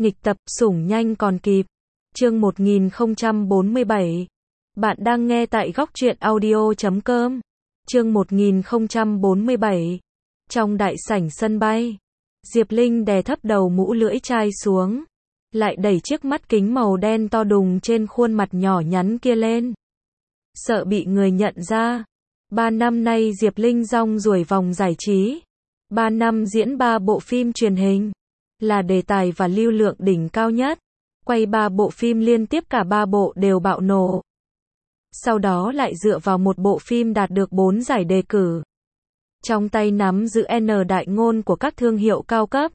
Nghịch tập, sủng nhanh còn kịp. Chương 1047. Bạn đang nghe tại góc truyện audio.com. Chương 1047. Trong đại sảnh sân bay, Diệp Linh đè thấp đầu mũ lưỡi chai xuống, lại đẩy chiếc mắt kính màu đen to đùng trên khuôn mặt nhỏ nhắn kia lên. Sợ bị người nhận ra. 3 năm nay Diệp Linh rong ruổi vòng giải trí. 3 năm diễn 3 bộ phim truyền hình, là đề tài và lưu lượng đỉnh cao nhất. Quay 3 bộ phim liên tiếp, cả 3 bộ đều bạo nổ. Sau đó lại dựa vào một bộ phim đạt được 4 giải đề cử. Trong tay nắm giữ N đại ngôn của các thương hiệu cao cấp.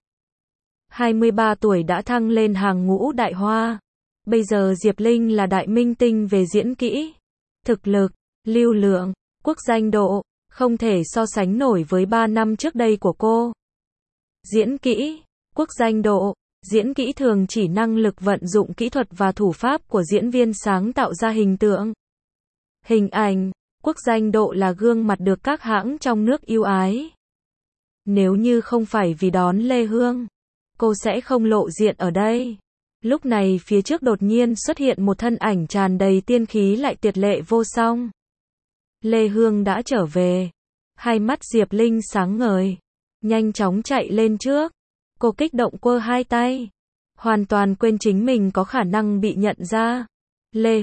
23 tuổi đã thăng lên hàng ngũ đại hoa. Bây giờ Diệp Linh là đại minh tinh về diễn kỹ, thực lực, lưu lượng, quốc danh độ, không thể so sánh nổi với 3 năm trước đây của cô. Diễn kỹ, quốc danh độ, diễn kỹ thường chỉ năng lực vận dụng kỹ thuật và thủ pháp của diễn viên sáng tạo ra hình tượng, hình ảnh. Quốc danh độ là gương mặt được các hãng trong nước yêu ái. Nếu như không phải vì đón Lê Hương, cô sẽ không lộ diện ở đây. Lúc này phía trước đột nhiên xuất hiện một thân ảnh tràn đầy tiên khí lại tuyệt lệ vô song. Lê Hương đã trở về. Hai mắt Diệp Linh sáng ngời, nhanh chóng chạy lên trước. Cô kích động quơ hai tay, hoàn toàn quên chính mình có khả năng bị nhận ra. Lê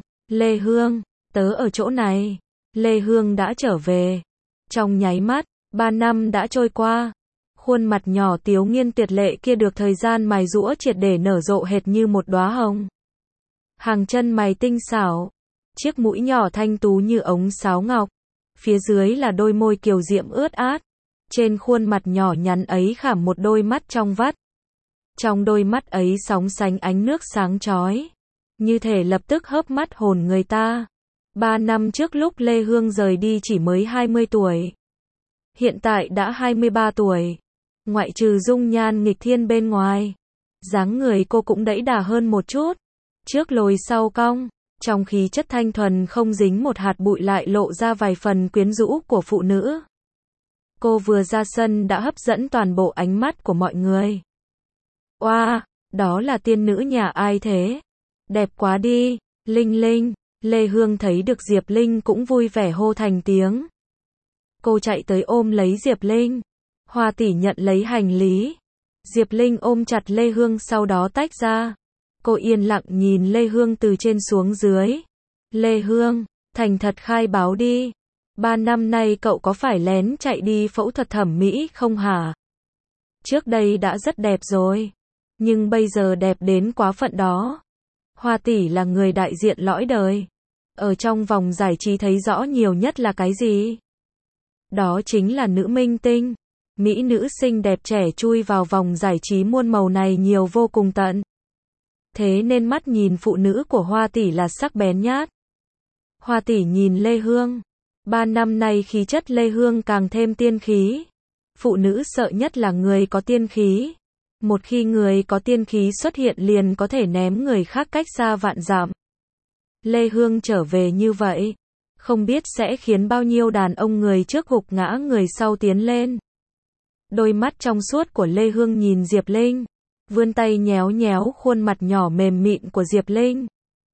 Hương, tớ ở chỗ này. Lê Hương đã trở về. Trong nháy mắt, 3 năm đã trôi qua. Khuôn mặt nhỏ Tiếu Nghiên tuyệt lệ kia được thời gian mài giũa triệt để nở rộ hệt như một đóa hồng. Hàng chân mày tinh xảo, chiếc mũi nhỏ thanh tú như ống sáo ngọc. Phía dưới là đôi môi kiều diễm ướt át. Trên khuôn mặt nhỏ nhắn ấy khảm một đôi mắt trong vắt. Trong đôi mắt ấy sóng sánh ánh nước sáng chói, như thể lập tức hớp mắt hồn người ta. 3 năm trước lúc Lê Hương rời đi chỉ mới 20 tuổi. Hiện tại đã 23 tuổi. Ngoại trừ dung nhan nghịch thiên bên ngoài, dáng người cô cũng đẫy đà hơn một chút. Trước lồi sau cong, trong khí chất thanh thuần không dính một hạt bụi lại lộ ra vài phần quyến rũ của phụ nữ. Cô vừa ra sân đã hấp dẫn toàn bộ ánh mắt của mọi người. Oa, đó là tiên nữ nhà ai thế? Đẹp quá đi, Linh. Lê Hương thấy được Diệp Linh cũng vui vẻ hô thành tiếng. Cô chạy tới ôm lấy Diệp Linh. Hoa tỷ nhận lấy hành lý. Diệp Linh ôm chặt Lê Hương sau đó tách ra. Cô yên lặng nhìn Lê Hương từ trên xuống dưới. Lê Hương, thành thật khai báo đi. 3 năm nay cậu có phải lén chạy đi phẫu thuật thẩm mỹ không hả? Trước đây đã rất đẹp rồi, nhưng bây giờ đẹp đến quá phận đó. Hoa tỷ là người đại diện lõi đời. Ở trong vòng giải trí thấy rõ nhiều nhất là cái gì? Đó chính là nữ minh tinh. Mỹ nữ xinh đẹp trẻ chui vào vòng giải trí muôn màu này nhiều vô cùng tận. Thế nên mắt nhìn phụ nữ của Hoa tỷ là sắc bén nhát. Hoa tỷ nhìn Lê Hương. 3 năm nay khí chất Lê Hương càng thêm tiên khí. Phụ nữ sợ nhất là người có tiên khí. Một khi người có tiên khí xuất hiện liền có thể ném người khác cách xa vạn dặm. Lê Hương trở về như vậy, không biết sẽ khiến bao nhiêu đàn ông người trước gục ngã người sau tiến lên. Đôi mắt trong suốt của Lê Hương nhìn Diệp Linh, vươn tay nhéo nhéo khuôn mặt nhỏ mềm mịn của Diệp Linh.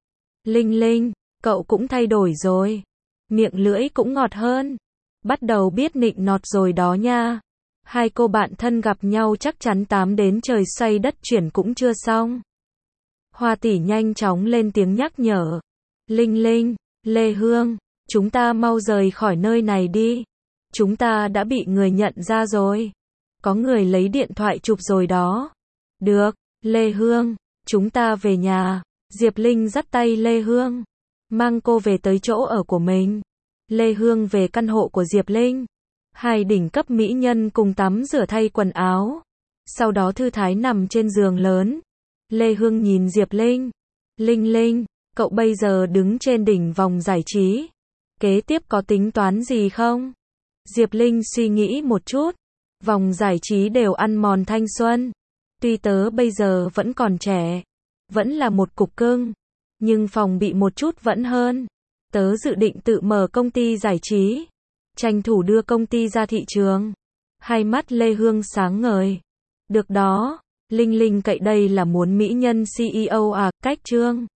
Linh, cậu cũng thay đổi rồi. Miệng lưỡi cũng ngọt hơn. Bắt đầu biết nịnh nọt rồi đó nha. Hai cô bạn thân gặp nhau chắc chắn tám đến trời xoay đất chuyển cũng chưa xong. Hoa tỷ nhanh chóng lên tiếng nhắc nhở. Linh, Lê Hương, chúng ta mau rời khỏi nơi này đi. Chúng ta đã bị người nhận ra rồi. Có người lấy điện thoại chụp rồi đó. Được, Lê Hương, chúng ta về nhà. Diệp Linh dắt tay Lê Hương, mang cô về tới chỗ ở của mình. Lê Hương về căn hộ của Diệp Linh. Hai đỉnh cấp mỹ nhân cùng tắm rửa thay quần áo. Sau đó thư thái nằm trên giường lớn. Lê Hương nhìn Diệp Linh. Linh, cậu bây giờ đứng trên đỉnh vòng giải trí. Kế tiếp có tính toán gì không? Diệp Linh suy nghĩ một chút. Vòng giải trí đều ăn mòn thanh xuân. Tuy tớ bây giờ vẫn còn trẻ, vẫn là một cục cưng, nhưng phòng bị một chút vẫn hơn. Tớ dự định tự mở công ty giải trí, tranh thủ đưa công ty ra thị trường. Hai mắt Lê Hương sáng ngời. Được đó, Linh Linh cậy đây là muốn mỹ nhân CEO à, cách Trương